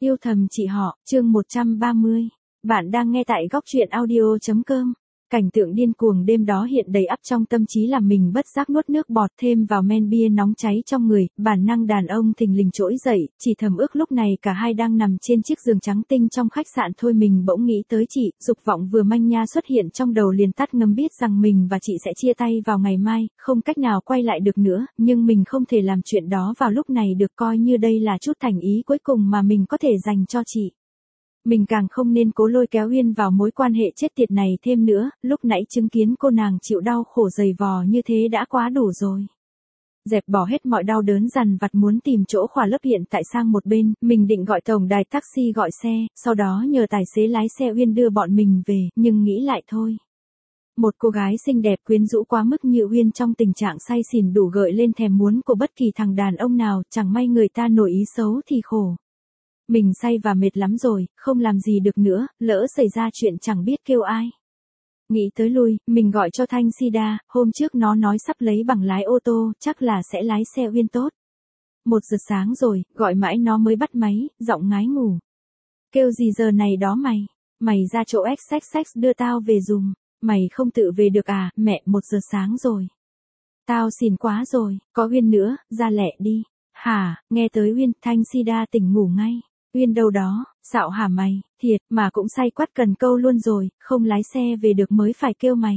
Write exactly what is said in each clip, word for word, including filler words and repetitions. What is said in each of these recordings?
Yêu thầm chị họ, chương một trăm ba mươi. Bạn đang nghe tại góc truyện audio.com. Cảnh tượng điên cuồng đêm đó hiện đầy ắp trong tâm trí làm mình bất giác nuốt nước bọt, thêm vào men bia nóng cháy trong người, bản năng đàn ông thình lình trỗi dậy, chỉ thầm ước lúc này cả hai đang nằm trên chiếc giường trắng tinh trong khách sạn thôi mình bỗng nghĩ tới chị, dục vọng vừa manh nha xuất hiện trong đầu liền tắt ngấm biết rằng mình và chị sẽ chia tay vào ngày mai, không cách nào quay lại được nữa, nhưng mình không thể làm chuyện đó vào lúc này được, coi như đây là chút thành ý cuối cùng mà mình có thể dành cho chị. Mình càng không nên cố lôi kéo Uyên vào mối quan hệ chết tiệt này thêm nữa, lúc nãy chứng kiến cô nàng chịu đau khổ dày vò như thế đã quá đủ rồi. Dẹp bỏ hết mọi đau đớn dằn vặt muốn tìm chỗ khỏa lấp hiện tại sang một bên, mình định gọi tổng đài taxi gọi xe, sau đó nhờ tài xế lái xe Uyên đưa bọn mình về, nhưng nghĩ lại thôi. Một cô gái xinh đẹp quyến rũ quá mức như Uyên trong tình trạng say xỉn đủ gợi lên thèm muốn của bất kỳ thằng đàn ông nào, chẳng may người ta nổi ý xấu thì khổ. Mình say và mệt lắm rồi, không làm gì được nữa, lỡ xảy ra chuyện chẳng biết kêu ai. Nghĩ tới lui, mình gọi cho Thanh Sida, hôm trước nó nói sắp lấy bằng lái ô tô, chắc là sẽ lái xe Uyên tốt. Một giờ sáng rồi, gọi mãi nó mới bắt máy, giọng ngái ngủ. Kêu gì giờ này đó mày? Mày ra chỗ ích ích ích đưa tao về dùm. Mày không tự về được à, mẹ, một giờ sáng rồi. Tao xỉn quá rồi, có Uyên nữa, ra lẹ đi. Hả, nghe tới Uyên, Thanh Sida tỉnh ngủ ngay. Uyên đâu đó, xạo hả mày, thiệt, mà cũng say quắt cần câu luôn rồi, không lái xe về được mới phải kêu mày.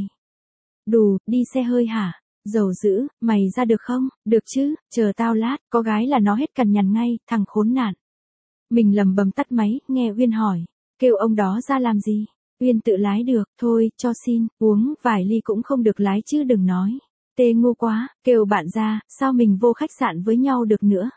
Đù, đi xe hơi hả? Dầu dữ, mày ra được không? Được chứ, chờ tao lát, có gái là nó hết cằn nhằn ngay, thằng khốn nạn. Mình lầm bầm tắt máy, nghe Uyên hỏi, kêu ông đó ra làm gì? Uyên tự lái được, thôi, cho xin, uống vài ly cũng không được lái chứ đừng nói. Tê ngu quá, kêu bạn ra, sao mình vô khách sạn với nhau được nữa?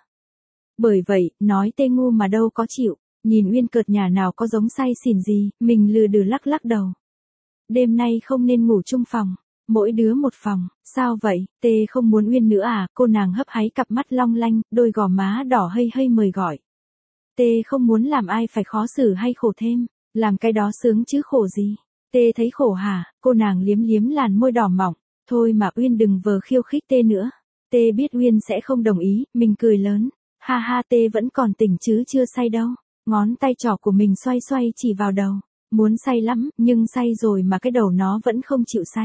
Bởi vậy, nói tê ngu mà đâu có chịu, nhìn Uyên cợt nhà nào có giống say xỉn gì, mình lừ đừ lắc lắc đầu. Đêm nay không nên ngủ chung phòng, mỗi đứa một phòng, sao vậy, tê không muốn Uyên nữa à, cô nàng hấp háy cặp mắt long lanh, đôi gò má đỏ hây hây mời gọi. Tê không muốn làm ai phải khó xử hay khổ thêm, làm cái đó sướng chứ khổ gì, tê thấy khổ hả, cô nàng liếm liếm làn môi đỏ mỏng, thôi mà Uyên đừng vờ khiêu khích tê nữa, tê biết Uyên sẽ không đồng ý, mình cười lớn. Ha ha tê vẫn còn tỉnh chứ chưa say đâu, ngón tay trỏ của mình xoay xoay chỉ vào đầu, muốn say lắm, nhưng say rồi mà cái đầu nó vẫn không chịu say.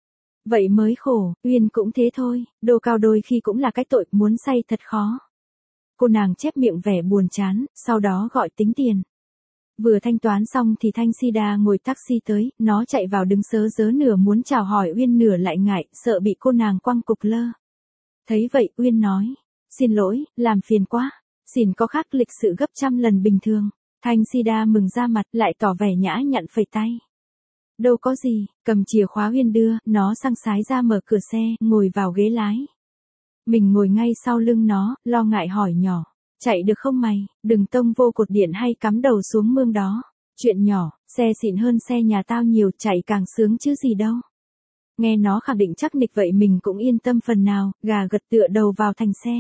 Vậy mới khổ, Uyên cũng thế thôi, đồ cao đôi khi cũng là cái tội, muốn say thật khó. Cô nàng chép miệng vẻ buồn chán, sau đó gọi tính tiền. Vừa thanh toán xong thì Thanh Sida ngồi taxi tới, nó chạy vào đứng sớ rớ nửa muốn chào hỏi Uyên nửa lại ngại, sợ bị cô nàng quăng cục lơ. Thấy vậy Uyên nói. Xin lỗi, làm phiền quá. Xỉn có khác lịch sự gấp trăm lần bình thường. Thanh Sida mừng ra mặt lại tỏ vẻ nhã nhặn phẩy tay. Đâu có gì, cầm chìa khóa Uyên đưa, nó sang sái ra mở cửa xe, ngồi vào ghế lái. Mình ngồi ngay sau lưng nó, lo ngại hỏi nhỏ. Chạy được không mày, đừng tông vô cột điện hay cắm đầu xuống mương đó. Chuyện nhỏ, xe xịn hơn xe nhà tao nhiều, chạy càng sướng chứ gì đâu. Nghe nó khẳng định chắc nịch vậy mình cũng yên tâm phần nào, gà gật tựa đầu vào thành xe.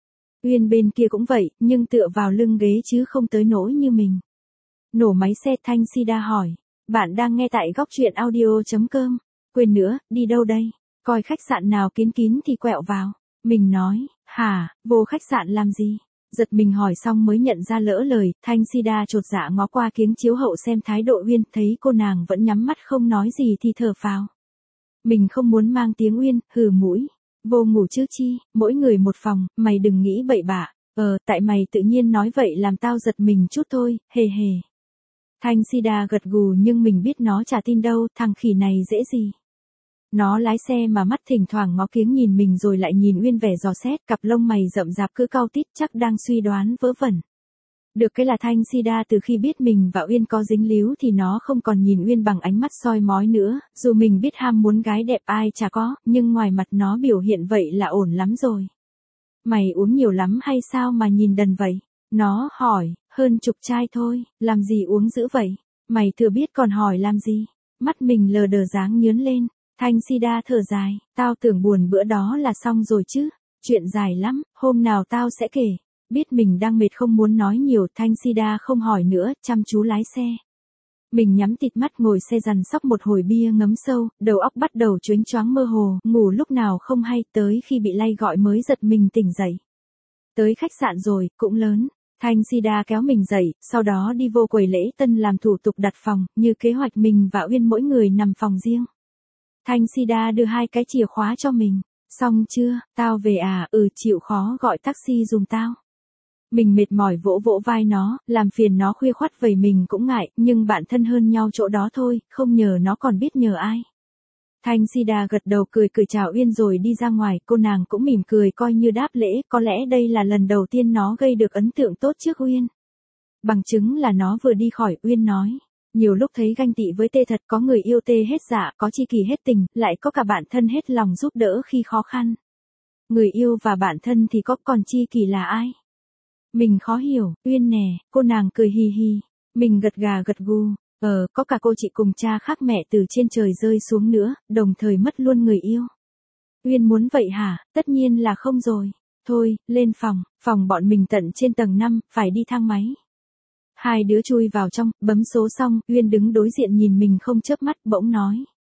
Uyên bên kia cũng vậy, nhưng tựa vào lưng ghế chứ không tới nỗi như mình. Nổ máy xe Thanh Sida hỏi, bạn đang nghe tại góc truyện audio.com. Quên nữa, đi đâu đây? Coi khách sạn nào kín kín thì quẹo vào. Mình nói, hả, vô khách sạn làm gì? Giật mình hỏi xong mới nhận ra lỡ lời, Thanh Sida chột dạ ngó qua kiếng chiếu hậu xem thái độ Uyên, thấy cô nàng vẫn nhắm mắt không nói gì thì thở phào. Mình không muốn mang tiếng Uyên, hừ mũi. Vô ngủ trước chi, mỗi người một phòng, mày đừng nghĩ bậy bạ, ờ, tại mày tự nhiên nói vậy làm tao giật mình chút thôi, hề hề. Thanh Sida gật gù nhưng mình biết nó chả tin đâu, thằng khỉ này dễ gì. Nó lái xe mà mắt thỉnh thoảng ngó kiếng nhìn mình rồi lại nhìn Uyên vẻ dò xét, cặp lông mày rậm rạp cứ cau tít chắc đang suy đoán vớ vẩn. Được cái là Thanh Sida từ khi biết mình và Uyên có dính líu thì nó không còn nhìn Uyên bằng ánh mắt soi mói nữa, dù mình biết ham muốn gái đẹp ai chả có, nhưng ngoài mặt nó biểu hiện vậy là ổn lắm rồi. Mày uống nhiều lắm hay sao mà nhìn đần vậy? Nó hỏi, hơn chục chai thôi, làm gì uống dữ vậy? Mày thừa biết còn hỏi làm gì? Mắt mình lờ đờ dáng nhớn lên, Thanh Sida thở dài, tao tưởng buồn bữa đó là xong rồi chứ, chuyện dài lắm, hôm nào tao sẽ kể. Biết mình đang mệt không muốn nói nhiều, Thanh Sida không hỏi nữa, chăm chú lái xe. Mình nhắm tịt mắt ngồi xe dằn sóc một hồi bia ngấm sâu, đầu óc bắt đầu choáng choáng mơ hồ, ngủ lúc nào không hay, tới khi bị lay gọi mới giật mình tỉnh dậy. Tới khách sạn rồi, cũng lớn. Thanh Sida kéo mình dậy, sau đó đi vô quầy lễ tân làm thủ tục đặt phòng, như kế hoạch mình và Uyên mỗi người nằm phòng riêng. Thanh Sida đưa hai cái chìa khóa cho mình. Xong chưa, tao về à, ừ chịu khó gọi taxi giùm tao. Mình mệt mỏi vỗ vỗ vai nó, làm phiền nó khuya khoắt vậy mình cũng ngại, nhưng bạn thân hơn nhau chỗ đó thôi, không nhờ nó còn biết nhờ ai. Thanh Sida gật đầu cười cười chào Uyên rồi đi ra ngoài, cô nàng cũng mỉm cười coi như đáp lễ, có lẽ đây là lần đầu tiên nó gây được ấn tượng tốt trước Uyên. Bằng chứng là nó vừa đi khỏi, Uyên nói. Nhiều lúc thấy ganh tị với tê thật, có người yêu tê hết dạ, có tri kỷ hết tình, lại có cả bạn thân hết lòng giúp đỡ khi khó khăn. Người yêu và bạn thân thì có, còn tri kỷ là ai? Mình khó hiểu, Uyên nè, cô nàng cười hì hì. Mình gật gà gật gù, ờ, có cả cô chị cùng cha khác mẹ từ trên trời rơi xuống nữa, đồng thời mất luôn người yêu. Uyên muốn vậy hả? Tất nhiên là không rồi. Thôi, lên phòng, phòng bọn mình tận trên tầng năm, phải đi thang máy. Hai đứa chui vào trong, bấm số xong, Uyên đứng đối diện nhìn mình không chớp mắt, bỗng nói.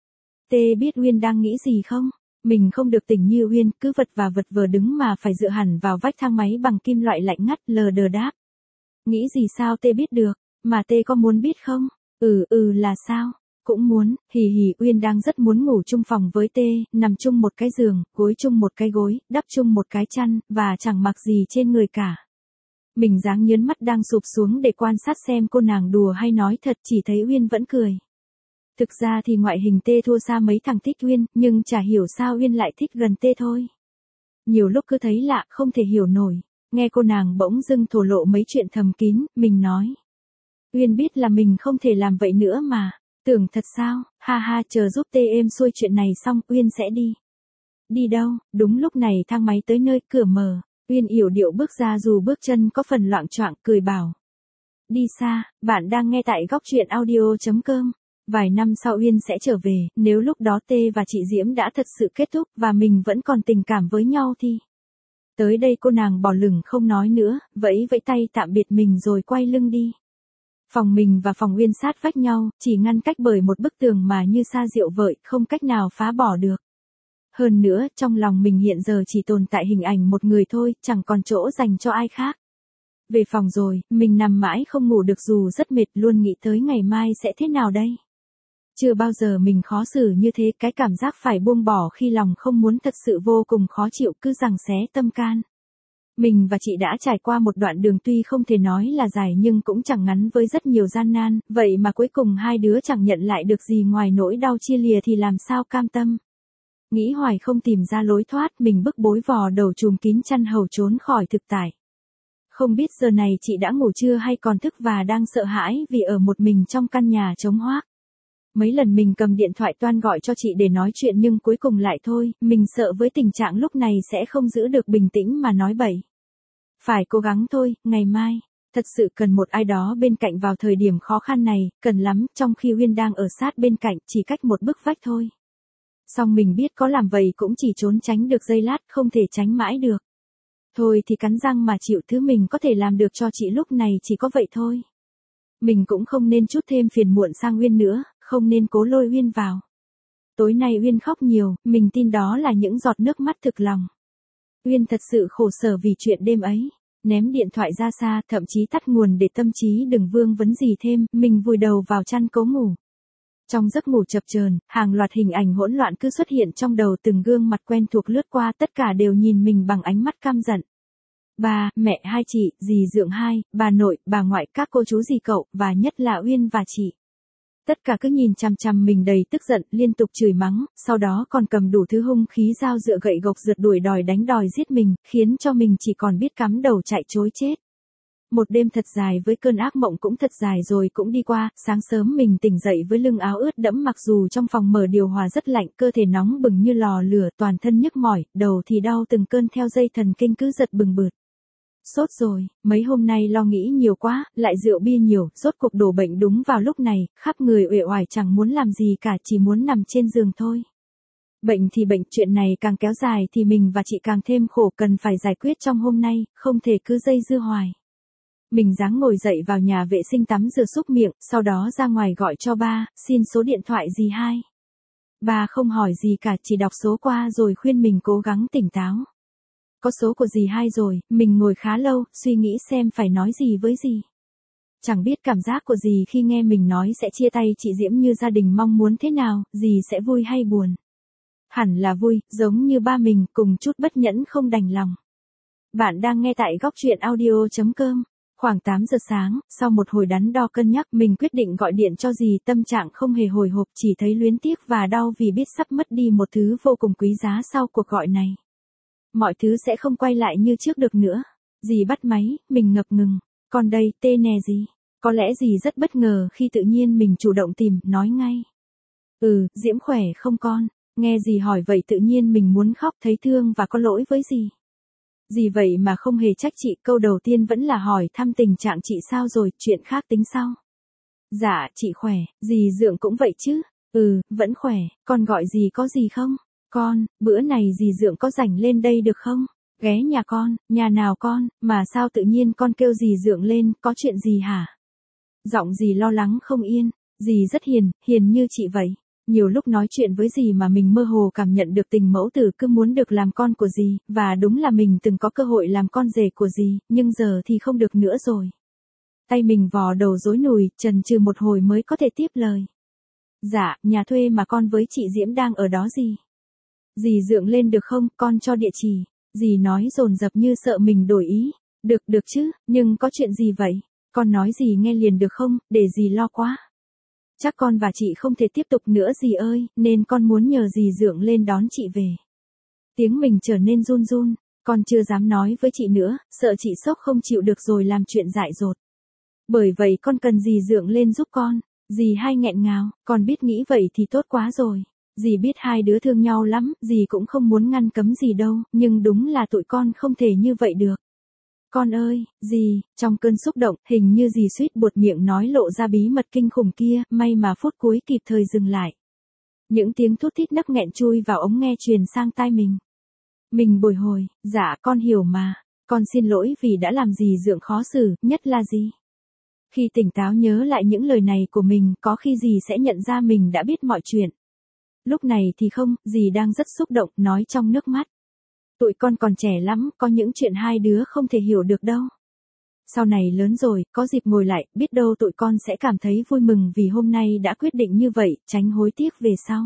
Tê biết Uyên đang nghĩ gì không? Mình không được tỉnh như Uyên, cứ vật và vật vờ đứng mà phải dựa hẳn vào vách thang máy bằng kim loại lạnh ngắt, lờ đờ đáp. Nghĩ gì sao Tê biết được, mà Tê có muốn biết không? Ừ ừ là sao? Cũng muốn, hì hì Uyên đang rất muốn ngủ chung phòng với Tê, nằm chung một cái giường, gối chung một cái gối, đắp chung một cái chăn, và chẳng mặc gì trên người cả. Mình dáng nhớn mắt đang sụp xuống để quan sát xem cô nàng đùa hay nói thật, chỉ thấy Uyên vẫn cười. Thực ra thì ngoại hình Tê thua xa mấy thằng thích Uyên, nhưng chả hiểu sao Uyên lại thích gần Tê thôi. Nhiều lúc cứ thấy lạ, không thể hiểu nổi. Nghe cô nàng bỗng dưng thổ lộ mấy chuyện thầm kín, mình nói. Uyên biết là mình không thể làm vậy nữa mà. Tưởng thật sao, ha ha, chờ giúp Tê êm xuôi chuyện này xong, Uyên sẽ đi. Đi đâu? Đúng lúc này thang máy tới nơi, cửa mở. Uyên yểu điệu bước ra dù bước chân có phần loạng choạng, cười bảo. Đi xa, bạn đang nghe tại góc truyện audio chấm com. Vài năm sau Uyên sẽ trở về, nếu lúc đó Tê và chị Diễm đã thật sự kết thúc và mình vẫn còn tình cảm với nhau thì. Tới đây cô nàng bỏ lửng không nói nữa, vẫy vẫy tay tạm biệt mình rồi quay lưng đi. Phòng mình và phòng Uyên sát vách nhau, chỉ ngăn cách bởi một bức tường mà như sa diệu vợi, không cách nào phá bỏ được. Hơn nữa, trong lòng mình hiện giờ chỉ tồn tại hình ảnh một người thôi, chẳng còn chỗ dành cho ai khác. Về phòng rồi, mình nằm mãi không ngủ được dù rất mệt, luôn nghĩ tới ngày mai sẽ thế nào đây. Chưa bao giờ mình khó xử như thế, cái cảm giác phải buông bỏ khi lòng không muốn thật sự vô cùng khó chịu, cứ giằng xé tâm can. Mình và chị đã trải qua một đoạn đường tuy không thể nói là dài nhưng cũng chẳng ngắn với rất nhiều gian nan, vậy mà cuối cùng hai đứa chẳng nhận lại được gì ngoài nỗi đau chia lìa thì làm sao cam tâm. Nghĩ hoài không tìm ra lối thoát, mình bức bối vò đầu trùm kín chăn hầu trốn khỏi thực tại. Không biết giờ này chị đã ngủ chưa hay còn thức và đang sợ hãi vì ở một mình trong căn nhà trống hoác. Mấy lần mình cầm điện thoại toan gọi cho chị để nói chuyện nhưng cuối cùng lại thôi, mình sợ với tình trạng lúc này sẽ không giữ được bình tĩnh mà nói bậy. Phải cố gắng thôi, ngày mai, thật sự cần một ai đó bên cạnh vào thời điểm khó khăn này, cần lắm, trong khi Uyên đang ở sát bên cạnh, chỉ cách một bức vách thôi. Song mình biết có làm vậy cũng chỉ trốn tránh được giây lát, không thể tránh mãi được. Thôi thì cắn răng mà chịu, thứ mình có thể làm được cho chị lúc này chỉ có vậy thôi. Mình cũng không nên chút thêm phiền muộn sang Uyên nữa, không nên cố lôi Uyên vào. Tối nay Uyên khóc nhiều, mình tin đó là những giọt nước mắt thực lòng. Uyên thật sự khổ sở vì chuyện đêm ấy. Ném điện thoại ra xa, thậm chí tắt nguồn để tâm trí đừng vương vấn gì thêm, mình vùi đầu vào chăn cố ngủ. Trong giấc ngủ chập chờn, hàng loạt hình ảnh hỗn loạn cứ xuất hiện trong đầu, từng gương mặt quen thuộc lướt qua, tất cả đều nhìn mình bằng ánh mắt căm giận. Ba, mẹ hai chị, dì dượng hai, bà nội, bà ngoại, các cô chú dì cậu, và nhất là Uyên và chị. Tất cả cứ nhìn chằm chằm mình đầy tức giận, liên tục chửi mắng, sau đó còn cầm đủ thứ hung khí, dao dựa gậy gộc rượt đuổi đòi đánh đòi giết mình, khiến cho mình chỉ còn biết cắm đầu chạy trối chết. Một đêm thật dài với cơn ác mộng cũng thật dài rồi cũng đi qua, sáng sớm mình tỉnh dậy với lưng áo ướt đẫm, mặc dù trong phòng mở điều hòa rất lạnh, cơ thể nóng bừng như lò lửa, toàn thân nhức mỏi, đầu thì đau từng cơn theo dây thần kinh cứ giật bừng bượt. Sốt rồi, mấy hôm nay lo nghĩ nhiều quá, lại rượu bia nhiều, rốt cuộc đổ bệnh đúng vào lúc này, khắp người uể oải chẳng muốn làm gì cả, chỉ muốn nằm trên giường thôi. Bệnh thì bệnh, chuyện này càng kéo dài thì mình và chị càng thêm khổ, cần phải giải quyết trong hôm nay, không thể cứ dây dưa hoài. Mình ráng ngồi dậy vào nhà vệ sinh tắm rửa súc miệng, sau đó ra ngoài gọi cho ba, xin số điện thoại dì hai. Ba không hỏi gì cả, chỉ đọc số qua rồi khuyên mình cố gắng tỉnh táo. có số của dì hai rồi, mình ngồi khá lâu, suy nghĩ xem phải nói gì với dì. Chẳng biết cảm giác của dì khi nghe mình nói sẽ chia tay chị Diễm như gia đình mong muốn thế nào, dì sẽ vui hay buồn. Hẳn là vui, giống như ba mình, cùng chút bất nhẫn không đành lòng. Bạn đang nghe tại góc truyện audio.com. Khoảng tám giờ sáng, sau một hồi đắn đo cân nhắc, mình quyết định gọi điện cho dì, tâm trạng không hề hồi hộp, chỉ thấy luyến tiếc và đau vì biết sắp mất đi một thứ vô cùng quý giá sau cuộc gọi này. Mọi thứ sẽ không quay lại như trước được nữa. Dì bắt máy, mình ngập ngừng. Còn đây, tê nè dì. Có lẽ dì rất bất ngờ khi tự nhiên mình chủ động tìm, nói ngay. Ừ, Diễm khỏe không con? Nghe dì hỏi vậy tự nhiên mình muốn khóc, thấy thương và có lỗi với dì. Dì vậy mà không hề trách chị, câu đầu tiên vẫn là hỏi thăm tình trạng chị sao rồi, chuyện khác tính sau. Dạ, chị khỏe, dì Dượng cũng vậy chứ? Ừ, vẫn khỏe, con gọi dì có gì không? Con, bữa này dì Dượng có rảnh lên đây được không? Ghé nhà con, nhà nào con, mà sao tự nhiên con kêu dì Dượng lên, có chuyện gì hả? Giọng dì lo lắng không yên, dì rất hiền, hiền như chị vậy. Nhiều lúc nói chuyện với dì mà mình mơ hồ cảm nhận được tình mẫu tử cứ muốn được làm con của dì, và đúng là mình từng có cơ hội làm con rể của dì, nhưng giờ thì không được nữa rồi. Tay mình vò đầu rối nùi, chần chừ một hồi mới có thể tiếp lời. Dạ, nhà thuê mà con với chị Diễm đang ở đó dì. Dì Dượng lên được không, con cho địa chỉ. Dì nói dồn dập như sợ mình đổi ý. Được, được chứ, nhưng có chuyện gì vậy? Con nói dì nghe liền được không, để dì lo quá. Chắc con và chị không thể tiếp tục nữa dì ơi, nên con muốn nhờ dì Dượng lên đón chị về. Tiếng mình trở nên run run, con chưa dám nói với chị nữa, sợ chị sốc không chịu được rồi làm chuyện dại dột. Bởi vậy con cần dì Dượng lên giúp con. Dì hai nghẹn ngào, con biết nghĩ vậy thì tốt quá rồi. Dì biết hai đứa thương nhau lắm, dì cũng không muốn ngăn cấm gì đâu, nhưng đúng là tụi con không thể như vậy được. Con ơi, dì, trong cơn xúc động, hình như dì suýt buột miệng nói lộ ra bí mật kinh khủng kia, may mà phút cuối kịp thời dừng lại. Những tiếng thút thít nấc nghẹn chui vào ống nghe truyền sang tai mình. Mình bồi hồi, dạ con hiểu mà, con xin lỗi vì đã làm dì Dượng khó xử, nhất là gì? Khi tỉnh táo nhớ lại những lời này của mình, có khi dì sẽ nhận ra mình đã biết mọi chuyện. Lúc này thì không, dì đang rất xúc động, nói trong nước mắt. Tụi con còn trẻ lắm, có những chuyện hai đứa không thể hiểu được đâu. Sau này lớn rồi, có dịp ngồi lại, biết đâu tụi con sẽ cảm thấy vui mừng vì hôm nay đã quyết định như vậy, tránh hối tiếc về sau.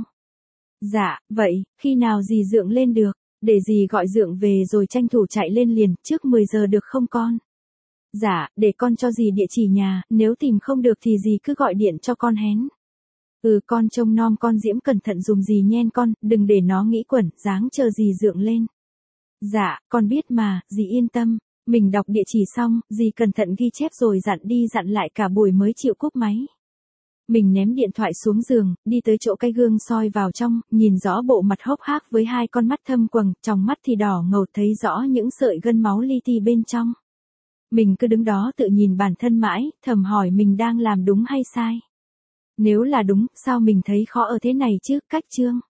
Dạ, vậy, khi nào dì Dượng lên được, để dì gọi Dượng về rồi tranh thủ chạy lên liền, trước mười giờ được không con? Dạ, để con cho dì địa chỉ nhà, nếu tìm không được thì dì cứ gọi điện cho con hén. Ừ, con trông nom con Diễm cẩn thận dùm dì nhen con, đừng để nó nghĩ quẩn, dáng chờ dì Dượng lên. Dạ, con biết mà, dì yên tâm. Mình đọc địa chỉ xong, dì cẩn thận ghi chép rồi dặn đi dặn lại cả buổi mới chịu cúp máy. Mình ném điện thoại xuống giường, đi tới chỗ cái gương soi vào trong, nhìn rõ bộ mặt hốc hác với hai con mắt thâm quầng, trong mắt thì đỏ ngầu, thấy rõ những sợi gân máu li ti bên trong. Mình cứ đứng đó tự nhìn bản thân mãi, thầm hỏi mình đang làm đúng hay sai. Nếu là đúng, sao mình thấy khó ở thế này chứ, cách chương.